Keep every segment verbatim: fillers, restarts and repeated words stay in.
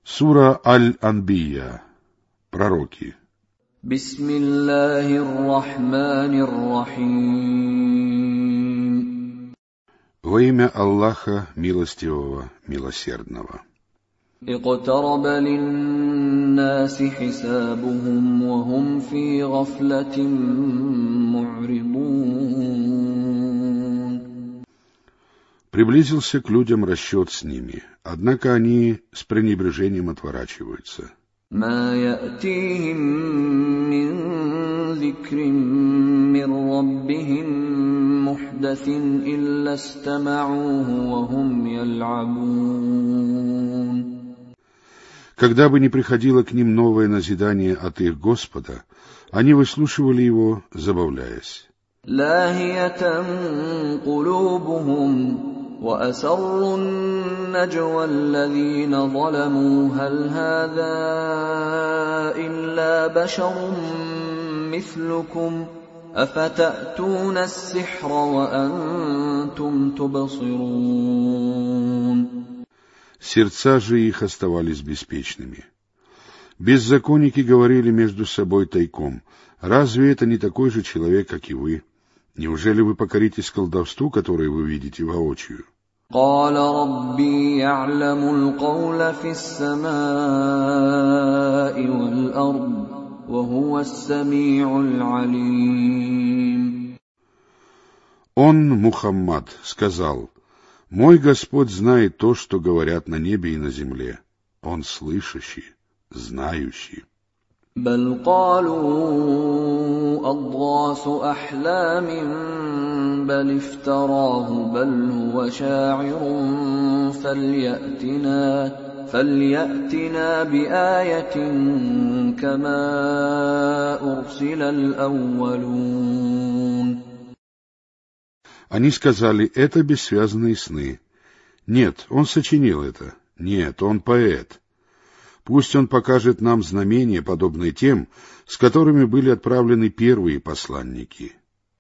Сура Аль-Анбия. Пророки. Бисмиллахир-рахманир-рахим. Во имя Аллаха Милостивого, Милосердного. اقترب للناس حسابهم وهم في غفلة معرضون. Приблизился к людям расчет с ними, однако они с пренебрежением отворачиваются. ما يأتيهم من ذكر من ربهم محدث إلا استمعوه وهم يلعبون. Когда бы ни приходило к ним новое назидание от их Господа, они выслушивали его, забавляясь. لاهية قلوبهم وأسروا النجوى الذين ظلموا هل هذا إلا بشر مثلكم أفتأتون السحر وأنتم تبصرون. Сердца же их оставались беспечными. Беззаконники говорили между собой тайком: разве это не такой же человек, как и вы? Неужели вы покоритесь колдовству, которое вы видите воочию? قال ربي يعلم القول في السماء والأرض وهو السميع العليم. Он, Мухаммад, сказал: «Мой Господь знает то, что говорят на небе и на земле. Он слышащий, знающий». بل قالوا أضغاث أحلام بل افتراه بل هو شاعر فليأتنا فليأتنا بآية كما أرسل الأولون. Они сказали: это бессвязные сны. Нет, он сочинил это. Нет, он поэт. Пусть он покажет нам знамения, подобные тем, с которыми были отправлены первые посланники.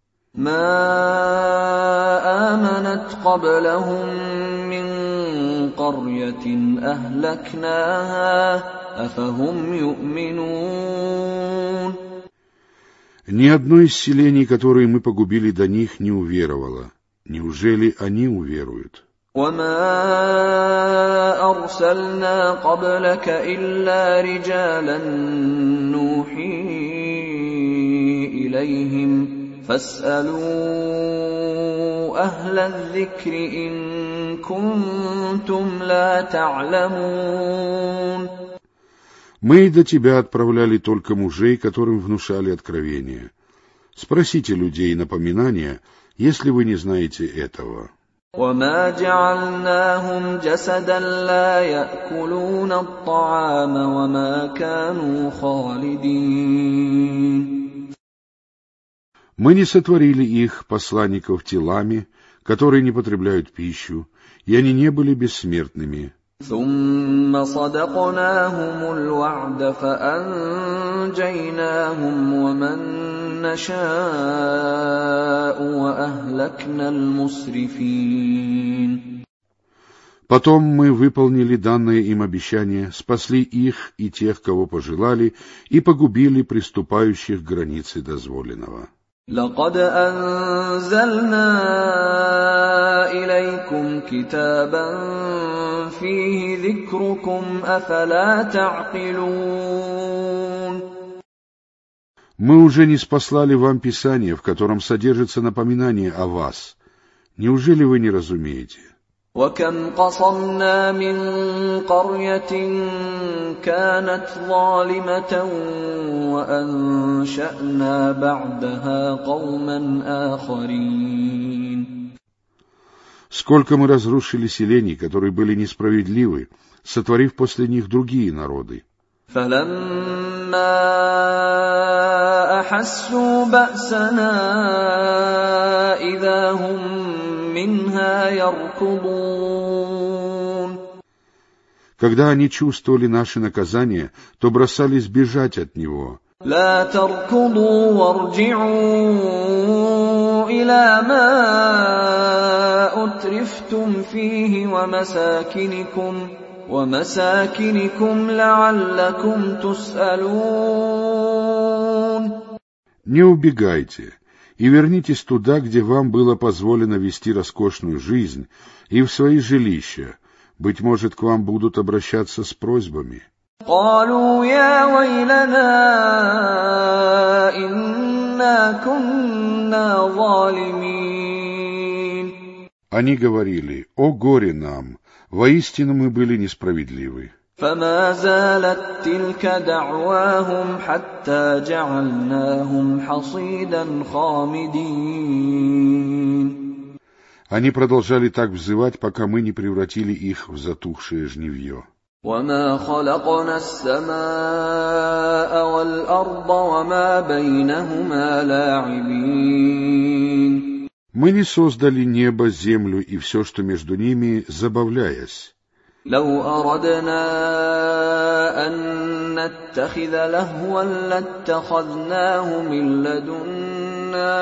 ما آمنت قبلهم من قرية أهلكناها أفهم يؤمنون. Ни одно из селений, которые мы погубили до них, не уверовало. Неужели они уверуют? وما أرسلنا قبلك إلا رجالا نوحي إليهم فاسألوا أهل الذكر إن كنتم لا تعلمون. Мы и до тебя отправляли только мужей, которым внушали откровения. Спросите людей напоминания, если вы не знаете этого. وما جعلناهم جسدا لا يأكلون الطعام وما كانوا خالدين. Мы не сотворили их, посланников, телами, которые не потребляют пищу, и они не были бессмертными. ثم صدقناهم الوعد فأنجيناهم ومن نشاء وأهلكنا المسرفين. Потом мы выполнили данное им обещание, спасли их и тех, кого пожелали, и погубили приступающих к границе дозволенного. لقد أنزلنا إليكم كتابا فيه ذكركم أفلا تعقلون. Мы уже ниспослали вам Писание, в котором содержится напоминание о вас. Неужели вы не разумеете? وكم قصمنا من قرية كانت ظالمة وأنشأنا بعدها قوما آخرين. Сколько мы разрушили селений, которые были несправедливы, сотворив после них другие народы. فلما أحسوا بأسنا إذا هم منها يركضون. Когда они чувствовали наши наказания, то бросались бежать от него. لا تركضوا وارجعوا إلى ما أترفتم فيه ومساكنكم ومساكنكم لعلكم تسألون. Не убегайте и вернитесь туда, где вам было позволено вести роскошную жизнь, и в свои жилища. Быть может, к вам будут обращаться с просьбами. قالوا يا ويلنا إنا كنا ظالمين. Они говорили: «О горе нам! Воистину мы были несправедливы». فما زالت تلك دعواهم حتى جعلناهم حصيدا خامدين. Они продолжали так взывать, пока мы не превратили их в затухшее жнивье. وما خلقنا السماء والأرض وما بينهما لاعبين. Мы не создали небо, землю и все, что между ними, забавляясь. لو أردنا أن نتخذ لهوا لاتخذناه من لدنا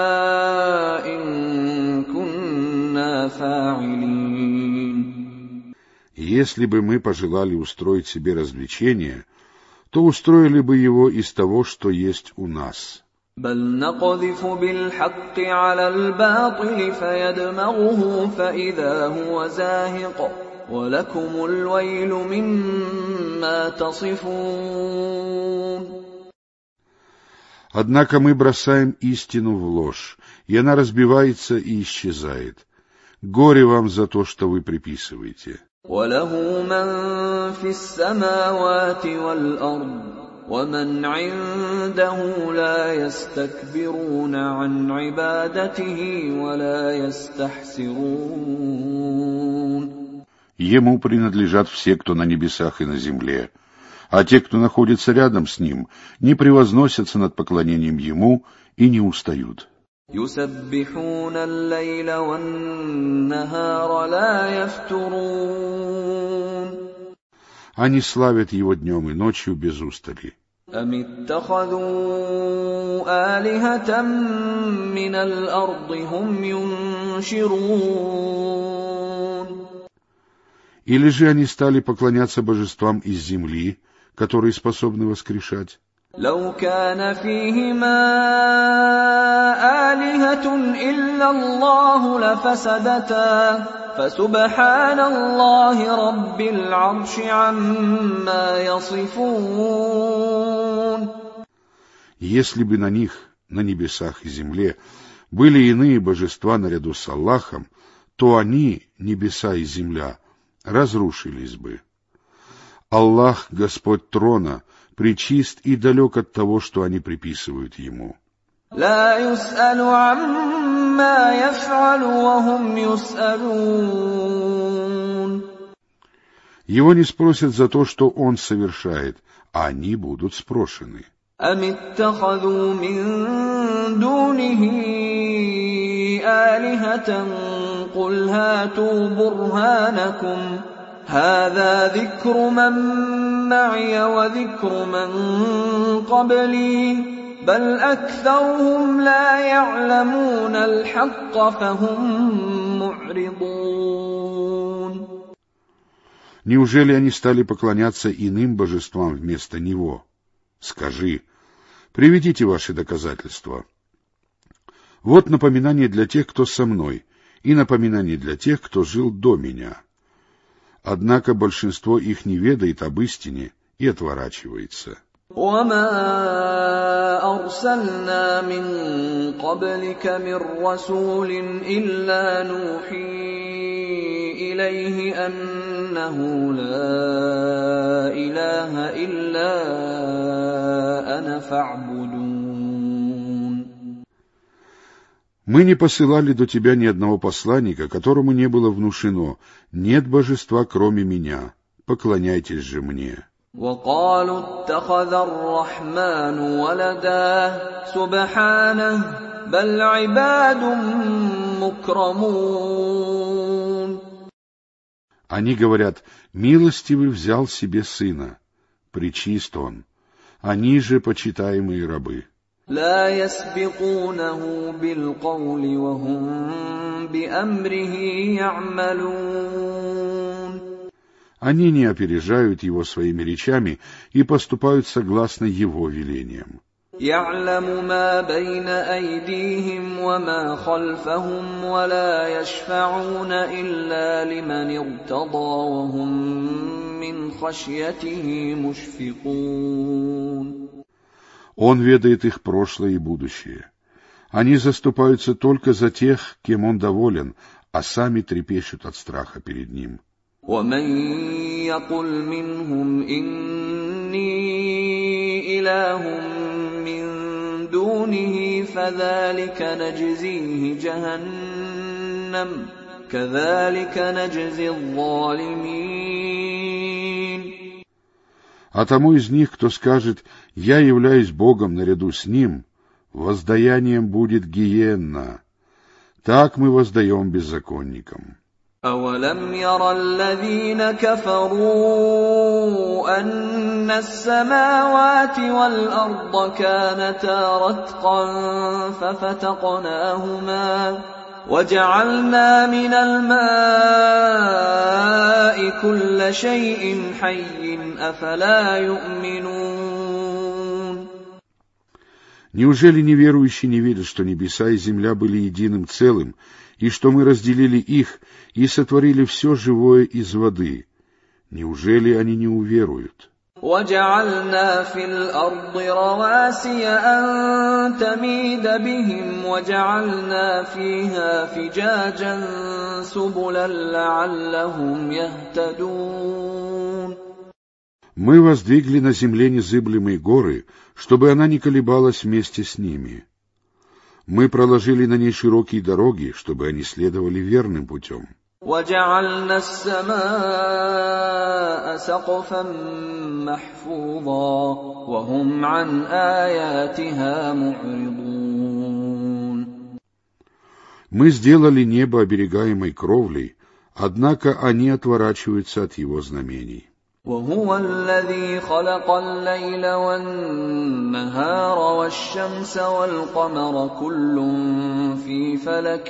إن كنا فاعلين. Если бы мы пожелали устроить себе развлечение, то устроили бы его из того, что есть у нас. بل نقذف بالحق على الباطل فيدمغه فإذا هو زاهق ولكم الويل مما تصفون. Однако мы бросаем истину в ложь, и она разбивается и исчезает. Горе вам за то, что вы приписываете. وله من في السماوات والأرض ومن عنده لا يستكبرون عن عبادته ولا يستحسرون. Ему принадлежат все, кто на небесах и на земле, а те, кто находится рядом с ним, не превозносятся над поклонением ему и не устают. يسبحون الليل والنهار لا يفترون. Они славят его днем и ночью без устали. أم اتخذوا آلهة من الأرض هم ينشرون. Или же они стали поклоняться божествам из земли, которые способны воскрешать? لو كان فيهما آلهة إلا الله لفسدتا فسبحان الله رب العرش عما يصفون. Если бы на них, на небесах и земле, были иные божества наряду с Аллахом, то они, небеса и земля, разрушились бы. Аллах, Господь трона, пречист и далек от того, что они приписывают ему. لا يسأل عما يفعل وهم يسألون. Его не спросят за то, что он совершает, а они будут спрошены. أم اتخذوا من دونه آلهة قل هاتوا برهانكم هذا ذكر من معي وذكر من قبلي بل أكثرهم لا يعلمون الحق فهم معرضون. Неужели они стали поклоняться иным божествам вместо него? Скажи, приведите ваши доказательства. Вот напоминание для тех, кто со мной, и напоминание для тех, кто жил до меня. Однако большинство их не ведает об истине и отворачивается. وما أرسلنا من قبلك من رسول إلا نوحي إليه أنه لا إله إلا أنا فاعبدون. Мы не посылали до тебя ни одного посланника, которому не было внушено: нет божества, кроме меня, поклоняйтесь же мне. وقالوا اتخذ الرحمن ولدا سبحانه بل عباد مكرمون. Они говорят: милостивый взял себе сына, пречист он, они же почитаемые рабы. لا يسبقونه بالقول وهم بأمره يعملون. Они не опережают его своими речами и поступают согласно его велениям. يعلم ما بين أيديهم وما خلفهم ولا يشفعون إلا لمن ارتضى وهم من خشيته مشفقون. Он ведает их прошлое и будущее. Они заступаются только за тех, кем он доволен, а сами трепещут от страха перед ним. ومن يقل منهم إني إله من دونه فذلك نجزيه جهنم كذلك نجزي الظالمين. А тому из них, кто скажет «Я являюсь Богом наряду с Ним», воздаянием будет гиенна. Так мы воздаем беззаконникам. أَوَلَمْ يَرَ الَّذِينَ كَفَرُوا أَنَّ السَّمَاوَاتِ وَالْأَرْضَ كَانَتَا رَتْقًا فَفَتَقْنَاهُمَا وَجَعَلْنَا مِنَ الْمَاءِ كُلَّ شَيْءٍ حَيٍّ أَفَلَا يُؤْمِنُونَ. Неужели неверующие не видят, что небеса и земля были единым целым, и что мы разделили их и сотворили все живое из воды? Неужели они не уверуют? وَجَعَلْنَا فِي الْأَرْضِ رَوَاسِيَ أَن تَمِيدَ بِهِمْ وَجَعَلْنَا فِيهَا فِجَاجًا سُبُلًا لَّعَلَّهُمْ يَهْتَدُونَ. Мы воздвигли на земле незыблемые горы, чтобы она не колебалась вместе с ними. Мы проложили на ней широкие дороги, чтобы они следовали верным путем. وَجَعَلْنَا السَّمَاءَ سَقْفًا مَّحْفُوظًا وَهُمْ عَنْ آيَاتِهَا مُعْرِضُونَ. Мы сделали небо оберегаемой кровлей, однако они отворачиваются от его знамений. وَهُوَ الَّذِي خَلَقَ اللَّيْلَ وَالنَّهَارَ وَالشَّمْسَ وَالْقَمَرَ كُلٌّ فِي فَلَكٍ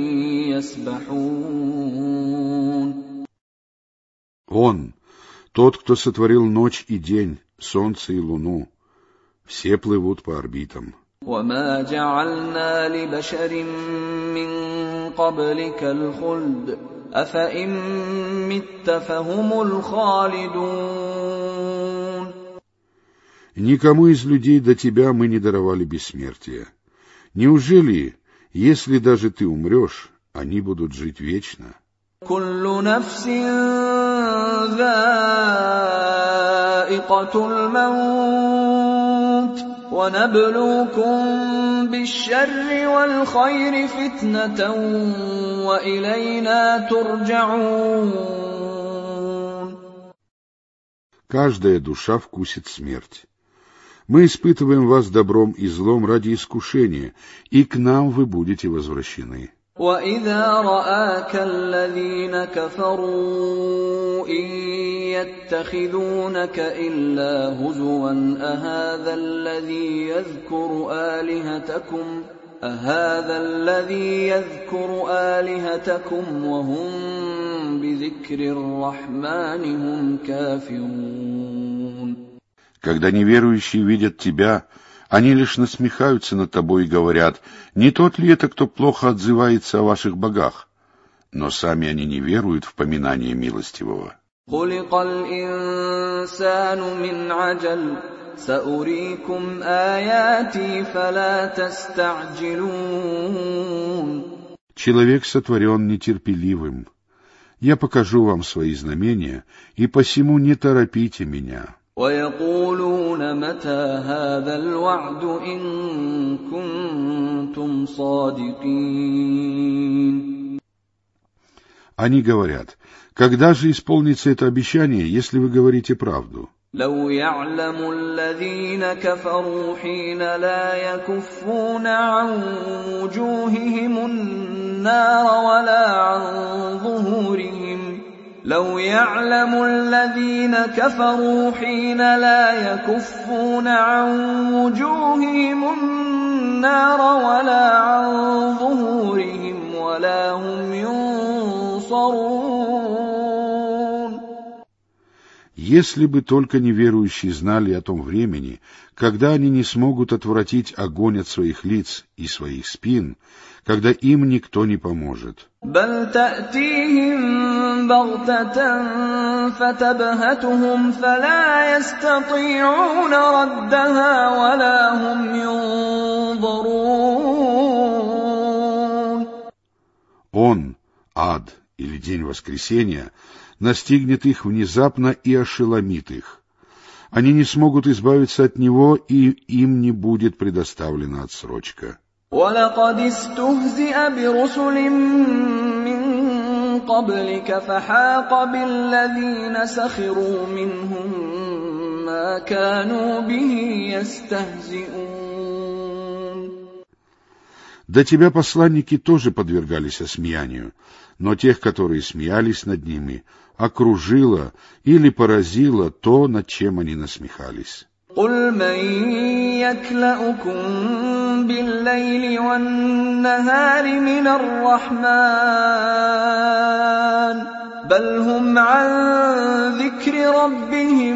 يَسْبَحُونَ. Он, тот, кто сотворил ночь и день, солнце и луну, все плывут по орбитам. وَمَا جَعَلْنَا لِبَشَرٍ مِّن قَبْلِكَ الْخُلْدَ أَفَإِن مِّتَّ فَهُمُ الْخَالِدُونَ. Никому из людей до тебя мы не даровали бессмертия. Неужели, если даже ты умрешь, они будут жить вечно? كُلُّ نَفْسٍ ذَائِقَةُ الْمَوْتِ وَنَبْلُوكُم بِالشَّرِّ وَالْخَيْرِ فِتْنَةً وَإِلَيْنَا تُرْجَعُونَ. Каждая душа вкусит смерть. Мы испытываем вас добром и злом ради искушения, и к нам вы будете возвращены. وَإِذَا رَآكَ الَّذِينَ كَفَرُوا إِن يَتَّخِذُونَكَ إِلَّا هُزُوًا أَهَذَا الَّذِي يَذْكُرُ آلِهَتَكُمْ أَهَذَا الَّذِي يَذْكُرُ آلِهَتَكُمْ وَهُمْ بِذِكْرِ الرَّحْمَنِ هُمْ كَافِرُونَ. Когда неверующие видят тебя, они лишь насмехаются над тобой и говорят, не тот ли это, кто плохо отзывается о ваших богах? Но сами они не веруют в поминание милостивого. خُلِقَ الْإِنسَانُ مِنْ عَجَلٍ سَأُرِيكُمْ آيَاتِي فَلَا تَسْتَعْجِلُونَ. Человек сотворен нетерпеливым. Я покажу вам свои знамения, и посему не торопите меня. وَيَقُولُونَ مَتَى هَذَا الْوَعْدُ إِن كُنتُمْ صَادِقِينَ. Они говорят, когда же исполнится это обещание, если вы говорите правду? لو يعلم الذين كفروا حين لا يكفون عن وجوههم النار ولا عن ظهورهم لو يعلم الذين كفروا حين لا يكفون عن وجوههم النار ولا عن ظهورهم ولا هم ينصرون. Если бы только неверующие знали о том времени, когда они не смогут отвратить огонь от своих лиц и своих спин, когда им никто не поможет. بل تأتيهم بغتة فتبهتهم فلا يستطيعون ردها ولا هم ينظرون. Он, ад или день воскресения, настигнет их внезапно и ошеломит их. Они не смогут избавиться от него, и им не будет предоставлена отсрочка. وَلَقَدِ اسْتُهْزِئَ بِرُسُلٍ مِّن قَبْلِكَ فَحَاقَ بِالَّذِينَ سَخِرُوا مِنْهُم مَّا كَانُوا بِهِ يَسْتَهْزِئُونَ. До тебя посланники тоже подвергались осмеянию, но тех, которые смеялись над ними, окружило или поразило то, над чем они насмехались. قُلْ مَن يَكْلَؤُكُم بِاللَّيْلِ وَالنَّهَارِ مِنَ الرَّحْمَٰنِ بَلْ هُمْ عَن ذِكْرِ رَبِّهِم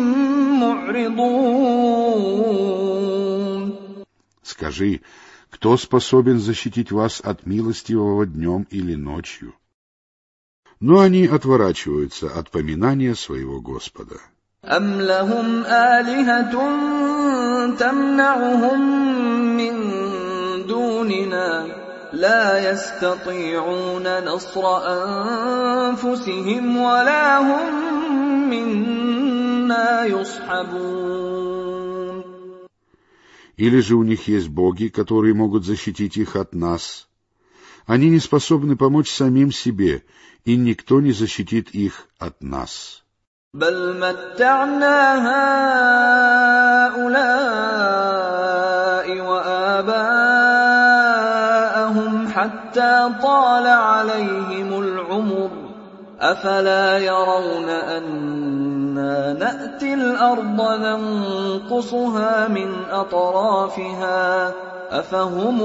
مُّعْرِضُونَ. Скажи, кто способен защитить вас от милостивого днем или ночью? Но они отворачиваются от поминания своего Господа. أَمْ لَهُمْ آلِهَةٌ تَمْنَعُهُم مِّن دُونِنَا لَا يَسْتَطِيعُونَ نَصْرَ أَنفُسِهِمْ وَلَا هُم مِّنَّا يُصْحَبُونَ. Или же у них есть боги, которые могут защитить их от нас? Они не способны помочь самим себе, и никто не защитит их от нас. بَلْ مَتَّعْنَا هَٰؤُلَاءِ وَآبَاءَهُمْ حَتَّىٰ طَالَ عَلَيْهِمُ الْعُمُرُ أَفَلَا يَرَوْنَ أَنَّا نَأْتِي الْأَرْضَ نَنقُصُهَا مِنْ أَطْرَافِهَا أَفَهُمُ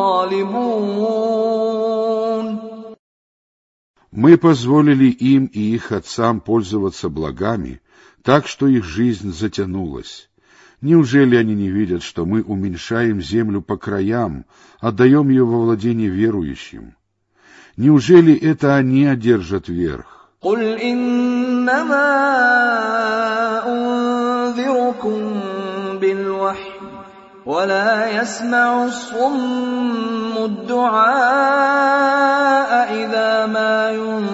الْغَالِبُونَ. Мы позволили им и их отцам пользоваться благами, так что их жизнь затянулась. Неужели они не видят, что мы уменьшаем землю по краям, отдаем ее во владение верующим? Неужели это они одержат верх? قُلْ إِنَّمَا أُنذِرُكُم بِالْوَحْيِ وَلَا يَسْمَعُ الصُّمُّ الدُّعَاءَ إِذَا مَا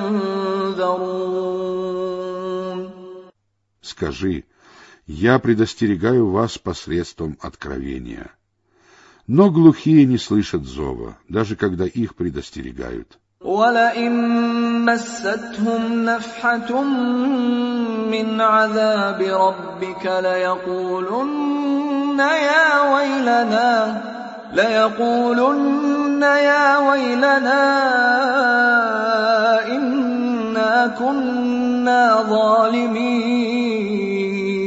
يُنذَرُونَ. Скажи, я предостерегаю вас посредством откровения. Но глухие не слышат зова, даже когда их предостерегают. وَلَئِن مَّسَّتْهُمْ نَفْحَةٌ مِّنْ عَذَابِ رَبِّكَ لَيَقُولُنَّ يَا وَيْلَنَا لَيَقُولُنَّ يَا وَيْلَنَا إِنَّا كُنَّا ظَالِمِينَ.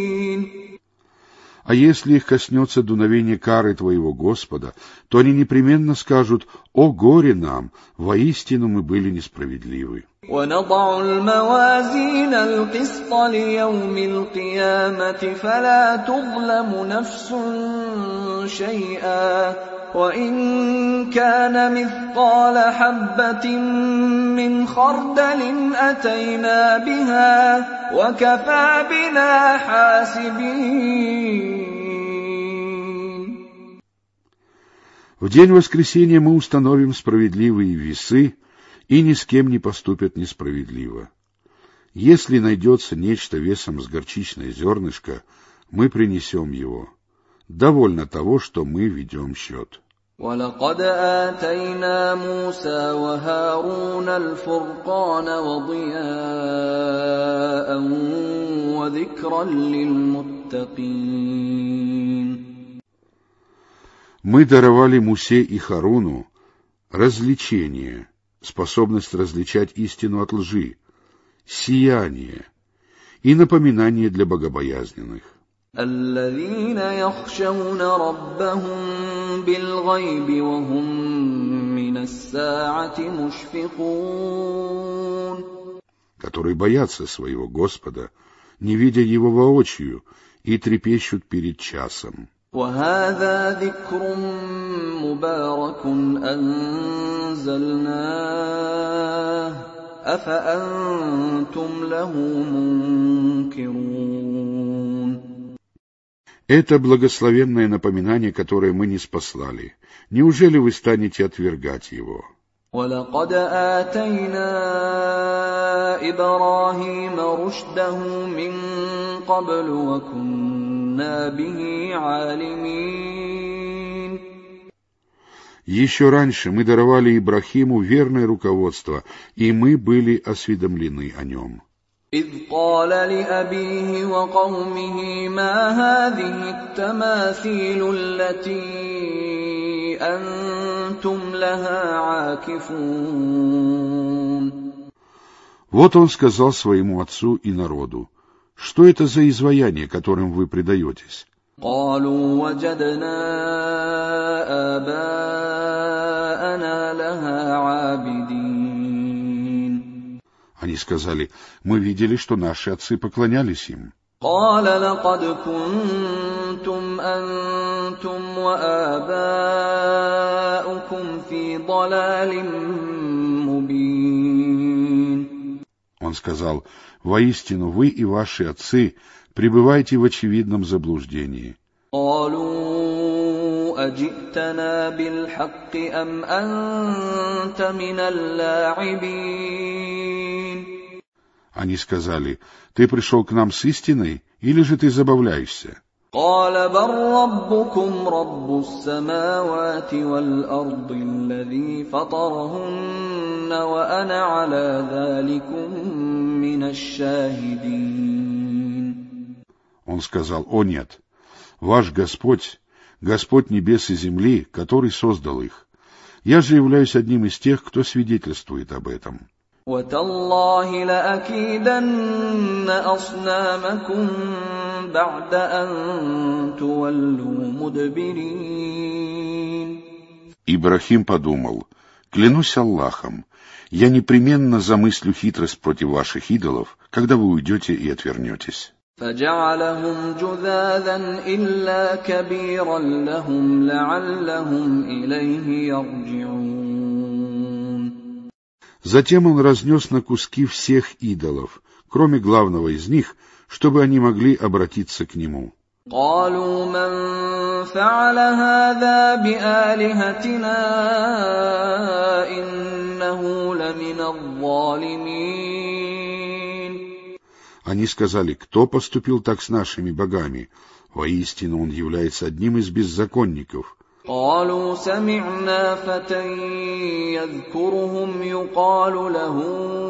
А если их коснется дуновение кары твоего Господа, то они непременно скажут: «О горе нам! Воистину мы были несправедливы». وَنَضَعُ الْمَوَازِينَ الْقِسْطَ لِيَوْمِ الْقِيَامَةِ فَلَا تُظْلَمُ نَفْسٌ شَيْئًا وَإِن كَانَ مِثْقَالَ حَبَّةٍ مِّنْ خَرْدَلٍ أَتَيْنَا بِهَا وَكَفَىٰ بِنَا حَاسِبِينَ. В день воскресения мы установим справедливые весы, и ни с кем не поступят несправедливо. Если найдется нечто весом с горчичное зернышко, мы принесем его. Довольно того, что мы ведем счет. وَلَقَدْ آتَيْنَا مُوسَىٰ وَهَارُونَ الْفُرْقَانَ وَضِيَاءً وَذِكْرًا لِّلْمُتَّقِينَ. Мы даровали Мусе и Харуну развлечение, способность различать истину от лжи, сияние и напоминание для богобоязненных. الَّذِينَ يَخْشَوْنَ رَبَّهُم بِالْغَيْبِ وَهُم مِّنَ السَّاعَةِ مُشْفِقُونَ. Которые боятся своего Господа не видя его воочию, и трепещут перед часом. وهذا ذكر مبارك أنزلناه أفأنتم له منكرون. Это благословенное напоминание, которое мы ниспослали. Неужели вы станете отвергать его? وَلَقَدْ آتَيْنَا إِبْرَاهِيمَ رُشْدَهُ مِنْ قَبْلُ وَكُنَّا بِهِ عَالِمِينَ. Еще раньше мы даровали Ибрахиму верное руководство, и мы были осведомлены о нем. إِذْ قَالَ لِأَبِيهِ وَقَوْمِهِ مَا هَذِهِ التَّمَاثِيلُ الَّتِي أَنْتُمْ لَهَا عَاكِفُونَ. Вот он сказал своему отцу и народу: что это за изваяние, которым вы предаетесь? قَالُوا وَجَدْنَا آبَاءَنَا لَهَا عَابِدِينَ. Они сказали: мы видели, что наши отцы поклонялись им. قَالَ لَقَدْ كُنْتُمْ أَنْتُمْ وَآبَاؤُكُمْ فِي ضَلَالٍ مُبِينٍ. Он сказал: воистину вы и ваши отцы пребываете в очевидном заблуждении. قَالُوا أَجِئْتَنَا بِالْحَقِّ أَمْ أَنْتَ مِنَ اللاعبين. Они сказали: ты пришел к нам с истиной, или же ты забавляешься? قَالَ بَلْ رَبُّكُمْ رَبُّ السَّمَاوَاتِ وَالْأَرْضِ الَّذِي فَطَرَهُنَّ وَأَنَا عَلَى ذَلِكُمْ مِنَ الشَّاهِدِينَ. Он сказал: о нет, ваш Господь, Господь небес и земли, который создал их. Я же являюсь одним из тех, кто свидетельствует об этом. وَتَاللَّهِ لَأَكِيدَنَّ أَصْنَامَكُمْ بَعْدَ أَن تُوَلُّوا مُدْبِرِينَ. Ибрахим подумал: клянусь Аллахом, я непременно замыслю хитрость против ваших идолов, когда вы уйдете и отвернетесь. فَجَعَلَهُمْ جُذَاذًا إِلَّا كَبِيرًا لَهُمْ لَعَلَّهُمْ إِلَيْهِ يَرْجِعُونَ. Затем он разнес на куски всех идолов, кроме главного из них, чтобы они могли обратиться к нему. قَالُوا مَنْ فَعَلَ هَذَا بِآلِهَتِنَا إِنَّهُ لَمِنَ الظَّالِمِينَ. Они сказали: кто поступил так с нашими богами? Воистину он является одним из беззаконников. قَالُوا سَمِعْنَا فَتًى يَذْكُرُهُمْ يُقَالُ لَهُ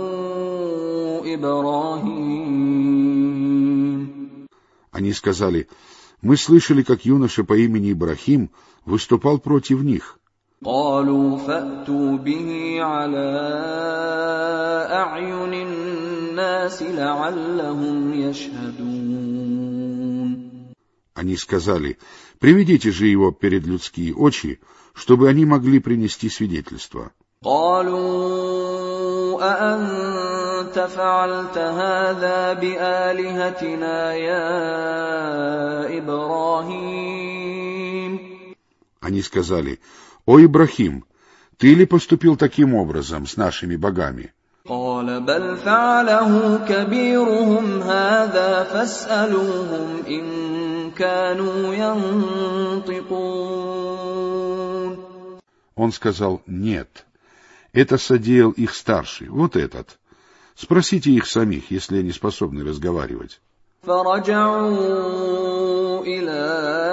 إِبْرَاهِيمُ. Они сказали: мы слышали, как юноша по имени Ибрахим выступал против них. قَالُوا فَأْتُوا بِهِ عَلَى أَعْيُنِ النَّاسِ لَعَلَّهُمْ يَشْهَدُونَ. Они сказали: приведите же его перед людские очи, чтобы они могли принести свидетельство. قَالُوا أَأَنْتَ فَعَلْتَ هَذَا بِآلِهَتِنَا يَا إِبْرَاهِيمُ. Они сказали: о Ибрахим, ты ли поступил таким образом с нашими богами? قَالَ بَلْ فَعَلَهُ كَبِيرُهُمْ هَذَا فَاسْأَلُوهُمْ إِن كَانُوا يَنطِقُونَ. Он сказал: нет, это содеял их старший, вот этот. Спросите их самих, если они способны разговаривать. فَرَجَعُوا إِلَىٰ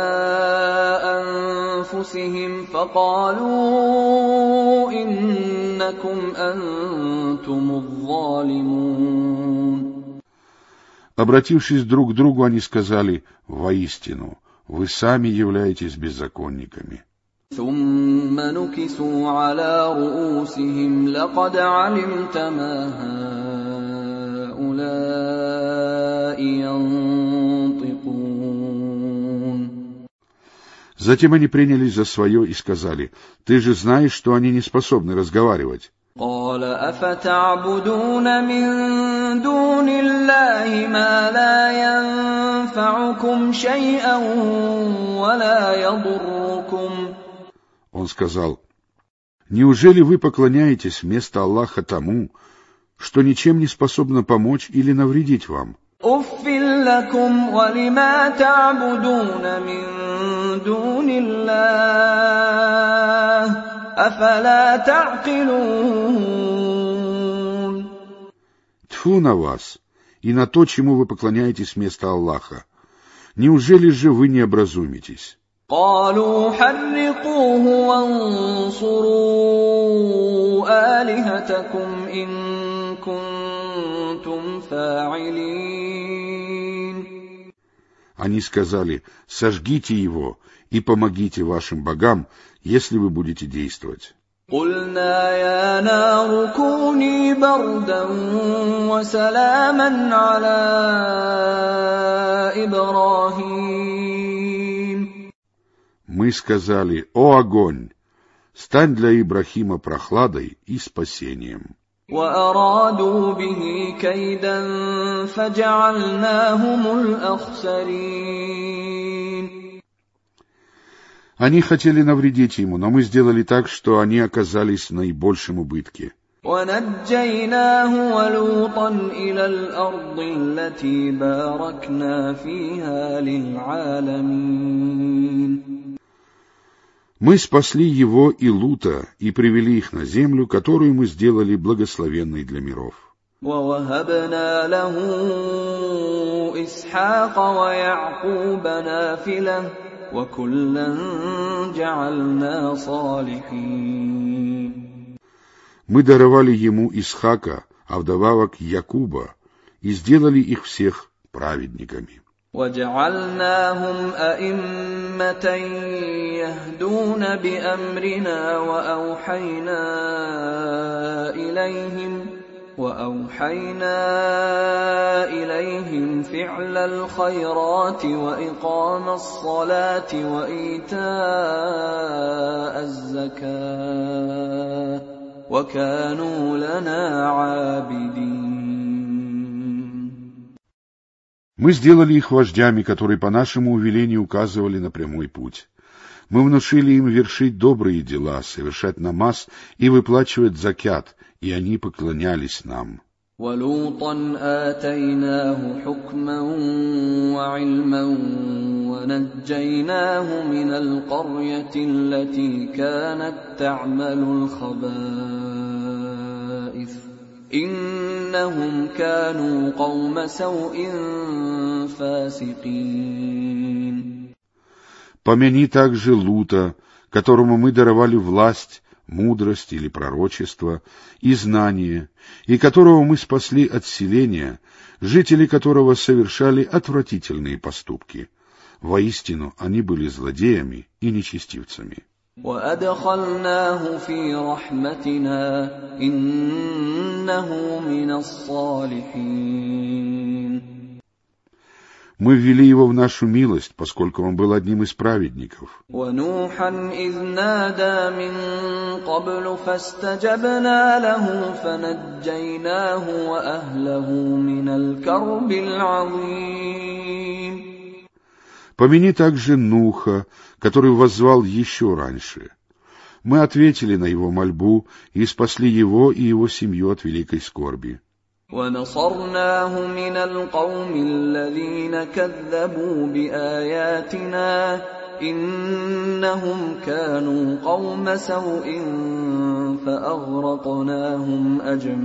أَنفُسِهِمْ فَقَالُوا إِنَّكُمْ أَنْتُمُ الظَّالِمُونَ. Обратившись друг к другу, они сказали: воистину, вы сами являетесь беззаконниками. ثُمَّ نُكِسُوا عَلَىٰ رُءُوسِهِمْ لَقَدْ عَلِمْتَ مَا هَٰؤُلَاءِ يَنطِقُونَ. Затем они принялись за свое и сказали: ты же знаешь, что они не способны разговаривать. قَالَ أَفَتَعْبُدُونَ مِن دون الله ما لا ينفعكم شيئا ولا يضركم. Он сказал: неужели вы поклоняетесь вместо Аллаха тому, что ничем не способно помочь или навредить вам? أُفٍّ لكم ولما تعبدون من دون الله أفلا تعقلون. Тьфу на вас и на то, чему вы поклоняетесь вместо Аллаха. Неужели же вы не образумитесь? قالوا حرقوه وانصروا آلهتكم إن كنتم فاعلين. Они сказали: сожгите его и помогите вашим богам, если вы будете действовать. قلنا يا نار كوني بردا وسلاما على إبراهيم. Мы сказали: о огонь, стань для Ибрахима прохладой и спасением. وأرادوا به كيدا فجعلناهم الأخسرين. Они хотели навредить ему, но мы сделали так, что они оказались в наибольшем убытке. ونجيناه ولوطا إلى الأرض التي باركنا فيها للعالمين. Мы спасли его и Лута и привели их на землю, которую мы сделали благословенной для миров. ووهبنا له إسحاق ويعقوب نافلة وكلا جعلنا صالحين. Мы даровали ему Исхака, а вдобавок Якуба, и сделали их всех праведниками. وجعلناهم أئمة يهدون بأمرنا وأوحينا إليهم وأوحينا إليهم فعل الخيرات وإقام الصلاة وإيتاء الزكاة وكانوا لنا عابدين. Мы сделали их вождями, которые по нашему увелению указывали на прямой путь. Мы внушили им вершить добрые дела, совершать намаз и выплачивать закят, и они поклонялись нам. وَلُوطًا آتَيْنَاهُ حُكْمًا وَعِلْمًا وَنَجَّيْنَاهُ مِنَ الْقَرْيَةِ الَّتِي كَانَتْ تَعْمَلُ الْخَبَائِثَ إِنَّهُمْ كَانُوا قَوْمَ سَوْءٍ فَاسِقِينَ. Помяни также Лута, которому мы даровали власть, мудрость или пророчество и знание, и которого мы спасли от селения, жители которого совершали отвратительные поступки. Воистину, они были злодеями и нечестивцами. وَأَدْخَلْنَاهُ فِي رَحْمَتِنَا إِنَّهُ مِنَ الصَّالِحِينَ. Мы ввели его в нашу милость, поскольку он был одним из праведников. وَنُوحًا إِذْ نَادَى مِن قَبْلُ فَاسْتَجَبْنَا لَهُ فَنَجَّيْنَاهُ وَأَهْلَهُ مِنَ الْكَرْبِ الْعَظِيمِ. Помяни также Нуха, который воззвал еще раньше. Мы ответили на его мольбу и спасли его и его семью от великой скорби. وَنَصَرْنَاهُ مِنَ الْقَوْمِ الَّذِينَ كَذَّبُوا بِآيَاتِنَا إِنَّهُمْ كَانُوا قَوْمَ سَوْءٍ فَأَغْرَقْنَاهُمْ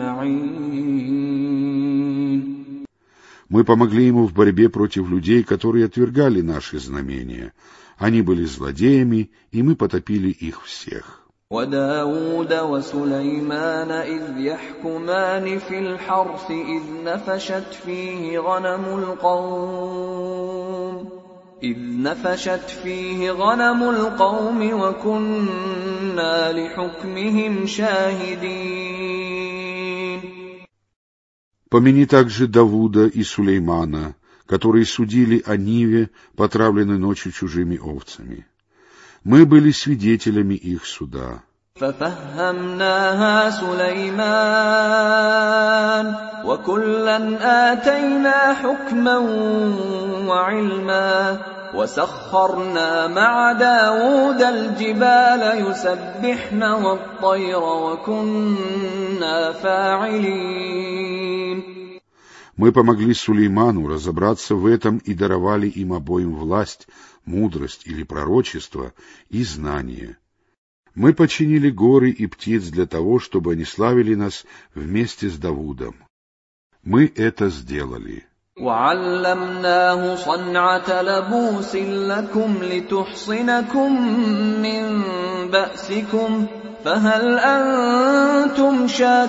أَجْمَعِينَ. Мы помогли ему в борьбе против людей, которые отвергали наши знамения. Они были злодеями, и мы потопили их всех. وَدَاوُودَ وَسُلَيْمَانَ إِذْ يَحْكُمَانِ فِي الْحَرْثِ إِذْ نَفَشَتْ فِيهِ غَنَمُ الْقَوْمِ إِذْ نَفَشَتْ فِيهِ غَنَمُ الْقَوْمِ وَكُنَّا لِحُكْمِهِمْ شَاهِدِينَ. Помяни также Давуда и Сулеймана, которые судили о Ниве, потравленной ночью чужими овцами. Мы были свидетелями их суда. ففهمناها سليمان وكلا آتينا حكما وعلما وسخرنا مع داود الجبال يسبحن والطير وكنا فاعلين. Мы помогли Сулейману разобраться в этом и даровали им обоим власть, мудрость или пророчество и знание. Мы подчинили горы и птиц для того, чтобы они славили нас вместе с Давудом. Мы это сделали. وَعَلَّمْنَاهُ صَنْعَةَ لَبُوسٍ لَكُمْ لِتُحْصِنَكُم مِّن بَأْسِكُمْ فَهَلْ أَنتُمْ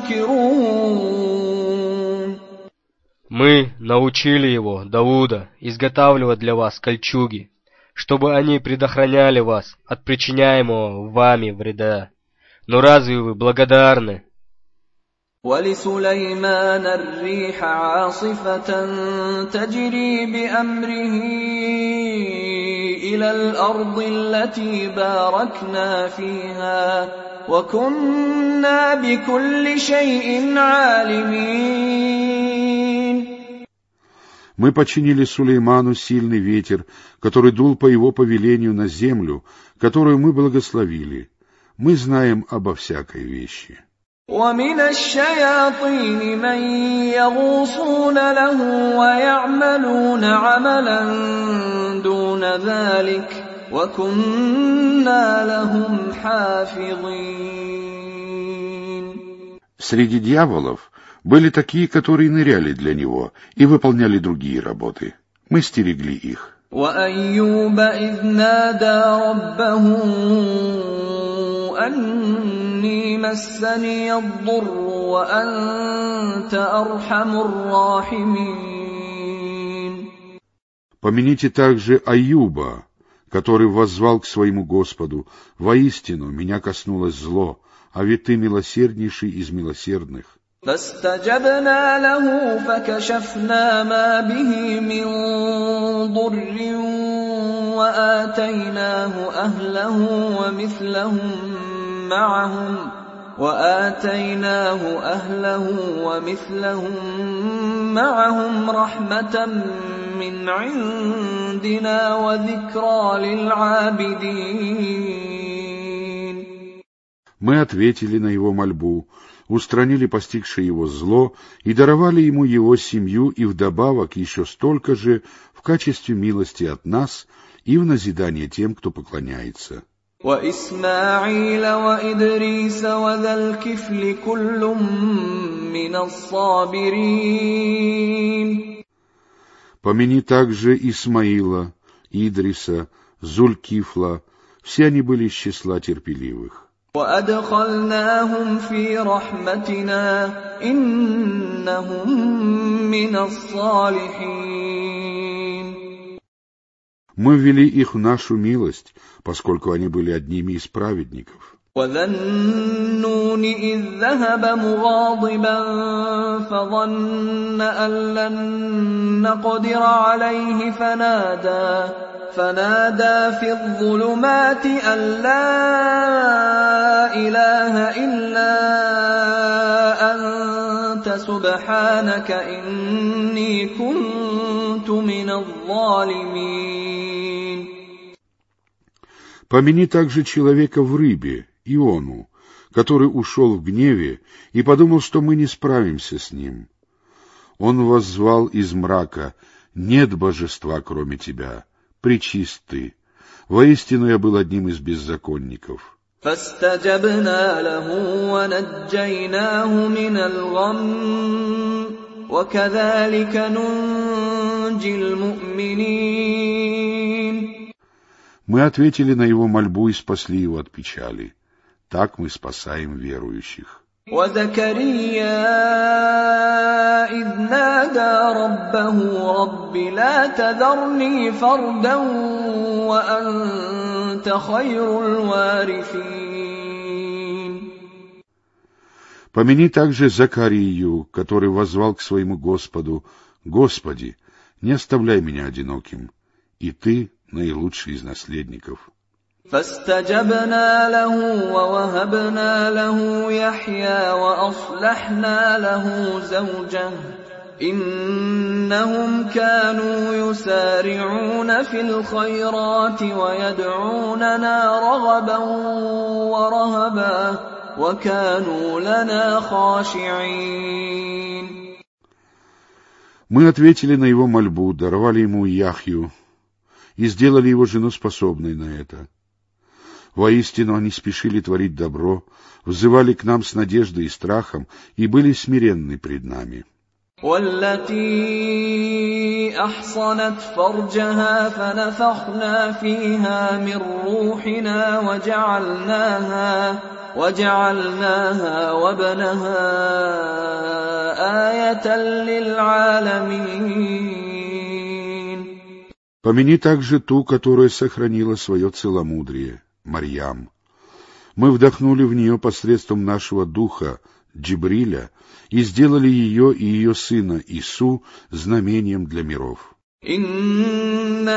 شَاكِرُونَ. Мы научили его, Давуда, изготавливать для вас кольчуги, чтобы они предохраняли вас от причиняемого вами вреда. Но разве вы благодарны? وَلِسُلَيْمَانَ الرِّيحَ عَاصِفَةً تَجْرِي بِأَمْرِهِ إِلَى الْأَرْضِ الَّتِي بَارَكْنَا فِيهَا وَكُنَّا بِكُلِّ شَيْءٍ عَالِمِينَ. Мы подчинили Сулейману сильный ветер, который дул по его повелению на землю, которую мы благословили. Мы знаем обо всякой вещи. وَمِنَ الشَّيَاطِينِ مَن يَغُوصُونَ لَهُ وَيَعْمَلُونَ عَمَلًا دُونَ ذَلِكَ وَكُنَّا لَهُمْ حَافِظِينَ. Среди дьяволов были такие, которые ныряли для него и выполняли другие работы. Мы стерегли их. وَأَيُّوبَ إِذْ نَادَى رَبَّهُ أَنِّي مَسَّنِيَ الضُّرُّ وَأَنْتَ أَرْحَمُ الراحمين. Помяните также Аюба, который воззвал к своему Господу: «Воистину, меня коснулось зло, а ведь ты милосерднейший из милосердных». فاستجبنا له فكشفنا ما به من ضر وآتيناه أهله ومثلهم معهم وآتيناه أهله ومثلهم معهم رحمة من عندنا وذكرى للعابدين. Мы ответили на его мольбу, устранили постигшее его зло и даровали ему его семью и вдобавок еще столько же в качестве милости от нас и в назидание тем, кто поклоняется. وَإِسْمَاعِيلَ وَإِدْرِيسَ وَذَا الْكِفْلِ كُلٌّ مِّنَ الصَّابِرِينَ. Помяни также Исмаила, Идриса, Зулькифла, все они были из числа терпеливых. وَأَدْخَلْنَاهُمْ فِي رَحْمَتِنَا إِنَّهُمْ مِنَ الصَّالِحِينَ. Мы ввели их в нашу милость, поскольку они были одними из праведников. وَذَا النُّونِ إِذ ذَهَبَ مُغَاضِبًا فَظَنَّ أَن لَّن نَّقْدِرَ عَلَيْهِ فَنَادَىٰ فنادى في الظلمات أن لا إله إلا أنت سبحانك إني كنت من الظالمين. Помяни также человека в рыбе, Иону, который ушел в гневе и подумал, что мы не справимся с ним. Он воззвал из мрака: «Нет божества, кроме тебя. Пречист ты. Воистину я был одним из беззаконников». فاستجبنا له ونجيناه من الغم وكذلك ننجي المؤمنين. Мы ответили на его мольбу и спасли его от печали. Так мы спасаем верующих. وَزَكَرِيَّا إِذْ نَادَى رَبَّهُ رَبِّ لَا تَذَرْنِي فَرْدًا وَأَنْتَ خَيْرُ الْوَارِثِينَ. Помяни также Закарию, который воззвал к своему Господу: «Господи, не оставляй меня одиноким, и Ты наилучший из наследников». فاستجبنا له ووهبنا له يحيى وأصلحنا له زوجه إنهم كانوا يسارعون في الخيرات ويدعوننا رغبا ورهبا وكانوا لنا خاشعين. Мы ответили на его мольбу, даровали ему Яхью и сделали его жену способной на это. Воистину они спешили творить добро, взывали к нам с надеждой и страхом и были смиренны пред нами. والتي أحصنت فرجها فنفخنا فيها من روحنا وجعلناها وجعلناها وابنها آية للعالمين. Помяни также ту, которая сохранила свое целомудрие, Марьям. Мы вдохнули в нее посредством нашего духа, Джибриля, и сделали ее и ее сына Ису знамением для миров. «Инна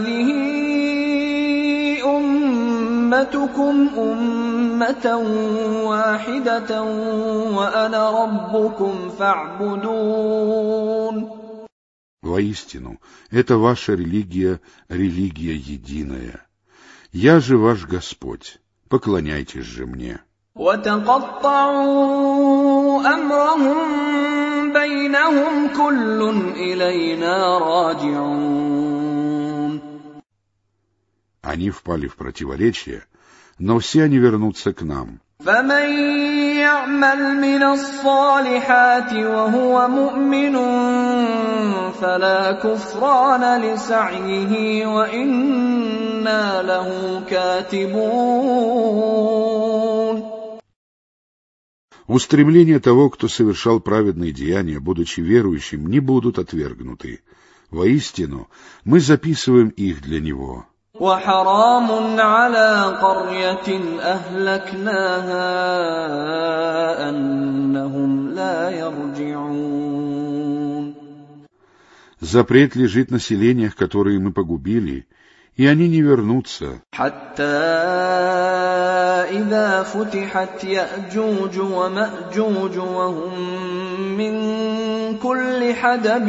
хазихи умматукум умматан вахидатан ва ана раббукум фа'будун». Воистину, это ваша религия, религия единая. Я же ваш Господь, поклоняйтесь же мне. وَتَقَطَّعُوا أَمْرَهُمْ بَيْنَهُمْ كُلٌّ إِلَيْنَا رَاجِعُونَ. Они впали в противоречие, но все они вернутся к нам. فَمَنْ يَعْمَلْ مِنَ الصَّالِحَاتِ وَهُوَ مُؤْمِنٌ فَلَا كُفْرَانَ لِسَعْيِهِ وَإِنَّا لَهُ كَاتِبُونَ. Устремления того, кто совершал праведные деяния, будучи верующим, не будут отвергнуты. Воистину, мы записываем их для него. وَحَرَامٌ عَلَى قَرْيَةٍ أَهْلَكْنَاهَا أَنَّهُمْ لَا يَرْجِعُونَ. Запрет лежит на селениях, которые мы погубили, и они не вернутся. حَتَّى إِذَا فُتِحَتْ يَأْجُوجُ وَمَأْجُوجُ وَهُمْ مِنْ كُلِّ حَدَبٍ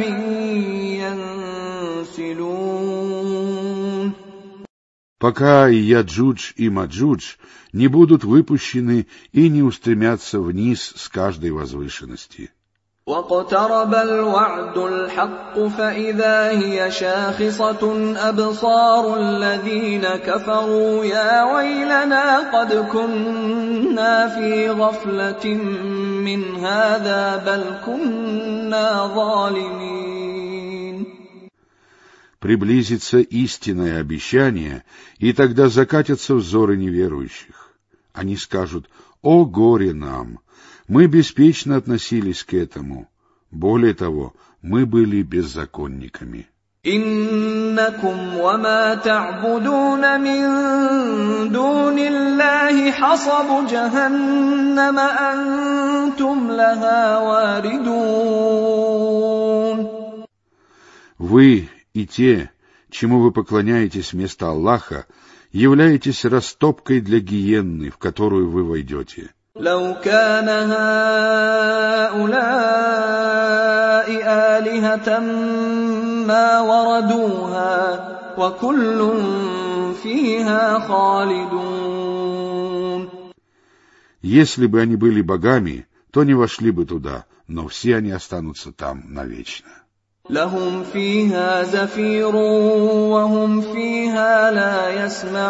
يَنْسِلُونَ. Пока и Яджудж, и Маджудж не будут выпущены и не устремятся вниз с каждой возвышенности. واقترب الوعد الحق فإذا هي شاخصة أبصار الذين كفروا يا ويلنا قد كنا في غفلة من هذا بل كنا ظالمين. Приблизится истинное обещание, и тогда закатятся взоры неверующих. Они скажут: «О горе нам! Мы беспечно относились к этому. Более того, мы были беззаконниками». إنكم وما تعبدون من دون الله حصب جهنم أنتم لها واردون. Вы и те, чему вы поклоняетесь вместо Аллаха, являетесь растопкой для гиенны, в которую вы войдете. لو كان هؤلاء آلهة ما وردوها وكل فيها خالدون. Если бы они были богами, то не вошли бы туда, но все они останутся там навечно. لهم فيها زفير وهم فيها لا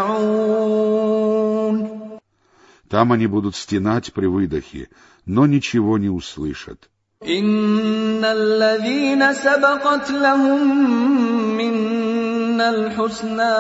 يسمعون. Там они будут стенать при выдохе, но ничего не услышат. إن الذين سبقت لهم منا الحسنى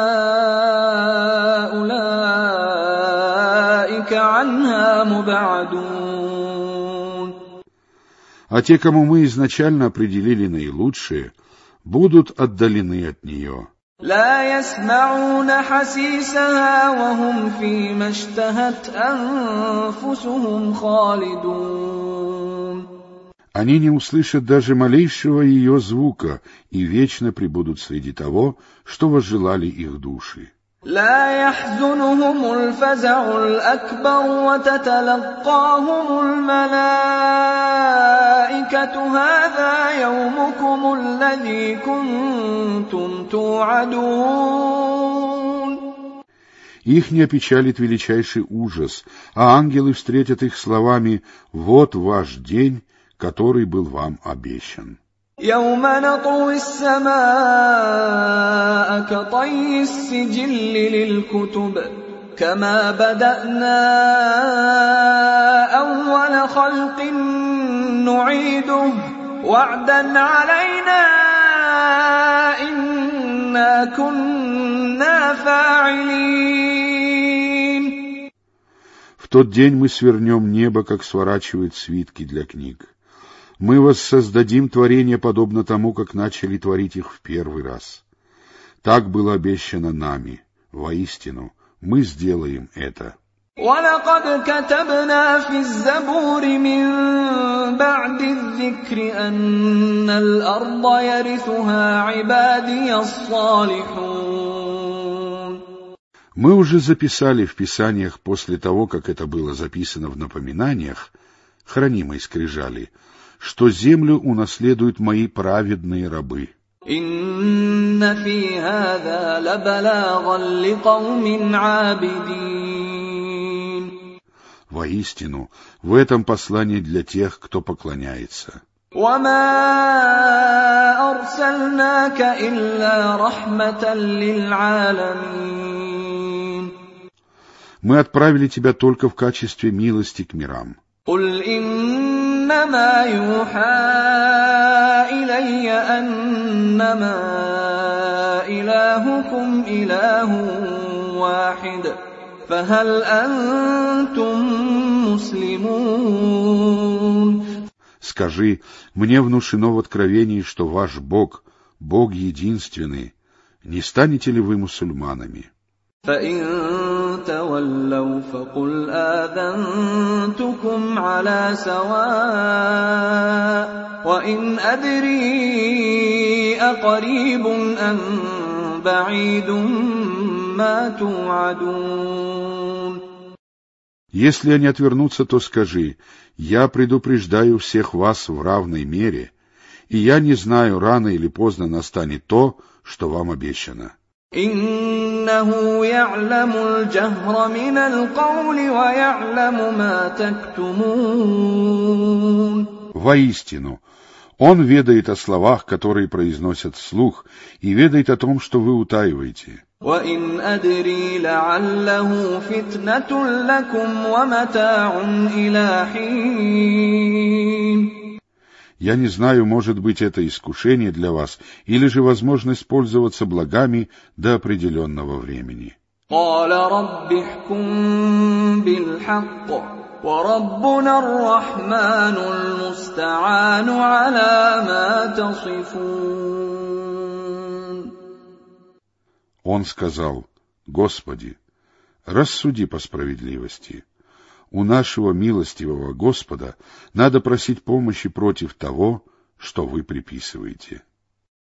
أولئك عنها مبعدون. А те, кому мы изначально определили наилучшие, будут отдалены от нее. لا يسمعون حسيسها وهم فيما اشتهت أنفسهم خالدون. Они не услышат даже малейшего ее звука и вечно пребудут среди того, что возжелали их души. لا يحزنهم الفزع الأكبر وتتلقاهم الملائكة هذا يومكم الذي كنتم توعدون. Их не опечалит величайший ужас, а ангелы встретят их словами: «Вот ваш день, который был вам обещан». يوم نطوي السماء كطي السجل للكتب كما بدأنا أول خلق نعيده وعدا علينا إنا كنا فاعلين. В тот день мы свернем небо, как сворачивают свитки для книг. Мы воссоздадим творение подобно тому, как начали творить их в первый раз. Так было обещано нами. Воистину, мы сделаем это. وَلَقَدْ كَتَبْنَا فِي الزَّبُورِ مِن بَعْدِ الذِّكْرِ أَنَّ الْأَرْضَ يَرِثُهَا عِبَادِيَ الصَّالِحُونَ. Мы уже записали в Писаниях после того, как это было записано в напоминаниях, хранимой скрижали, что землю унаследуют мои праведные рабы. إِنَّ فِي هَذَا لَبَلَاغًا لِقَوْمٍ عَابِدِينَ. Воистину, в этом послание для тех, кто поклоняется. وَمَا أَرْسَلْنَاكَ إِلَّا رَحْمَةً لِلْعَالَمِينَ. Мы отправили тебя только в качестве милости к мирам. قُلْ إِنَّمَا يُوحَى إِلَيَّ أَنَّمَا إِلَٰهُكُمْ إِلَٰهٌ وَاحِدٌ فَهَلْ أَنْتُمْ مُسْلِمُونَ. Скажи, мне внушено в откровении, что ваш Бог, Бог единственный. Не станете ли вы мусульманами? فَإِن تَوَلَّوْا فَقُلْ آذَنْتُكُمْ عَلَىٰ سَوَاءٍ وَإِنْ أَدْرِي أَقَرِيبٌ أَمْ بَعِيدٌ مَا تُوعَدُونَ. Если они отвернутся, то скажи: я предупреждаю всех вас в равной мере, и я не знаю, рано или поздно настанет то, что вам обещано. إِنَّهُ يَعْلَمُ الْجَهْرَ مِنَ الْقَوْلِ وَيَعْلَمُ مَا تَكْتُمُونَ. Воистину, Он ведает о словах, которые произносят вслух, и ведает о том, что вы утаиваете. وَإِنْ أَدْرِي لَعَلَّهُ فِتْنَةٌ لَكُمْ وَمَتَاعٌ إِلَىٰ حِينٍ. Я не знаю, может быть, это искушение для вас, или же возможность пользоваться благами до определенного времени. قَالَ رَبِّ احْكُم بِالْحَقِّ وَرَبُّنَا الرَّحْمَٰنُ الْمُسْتَعَانُ عَلَىٰ مَا تَصِفُونَ. Он сказал: Господи, рассуди по справедливости. У нашего милостивого Господа надо просить помощи против того, что вы приписываете.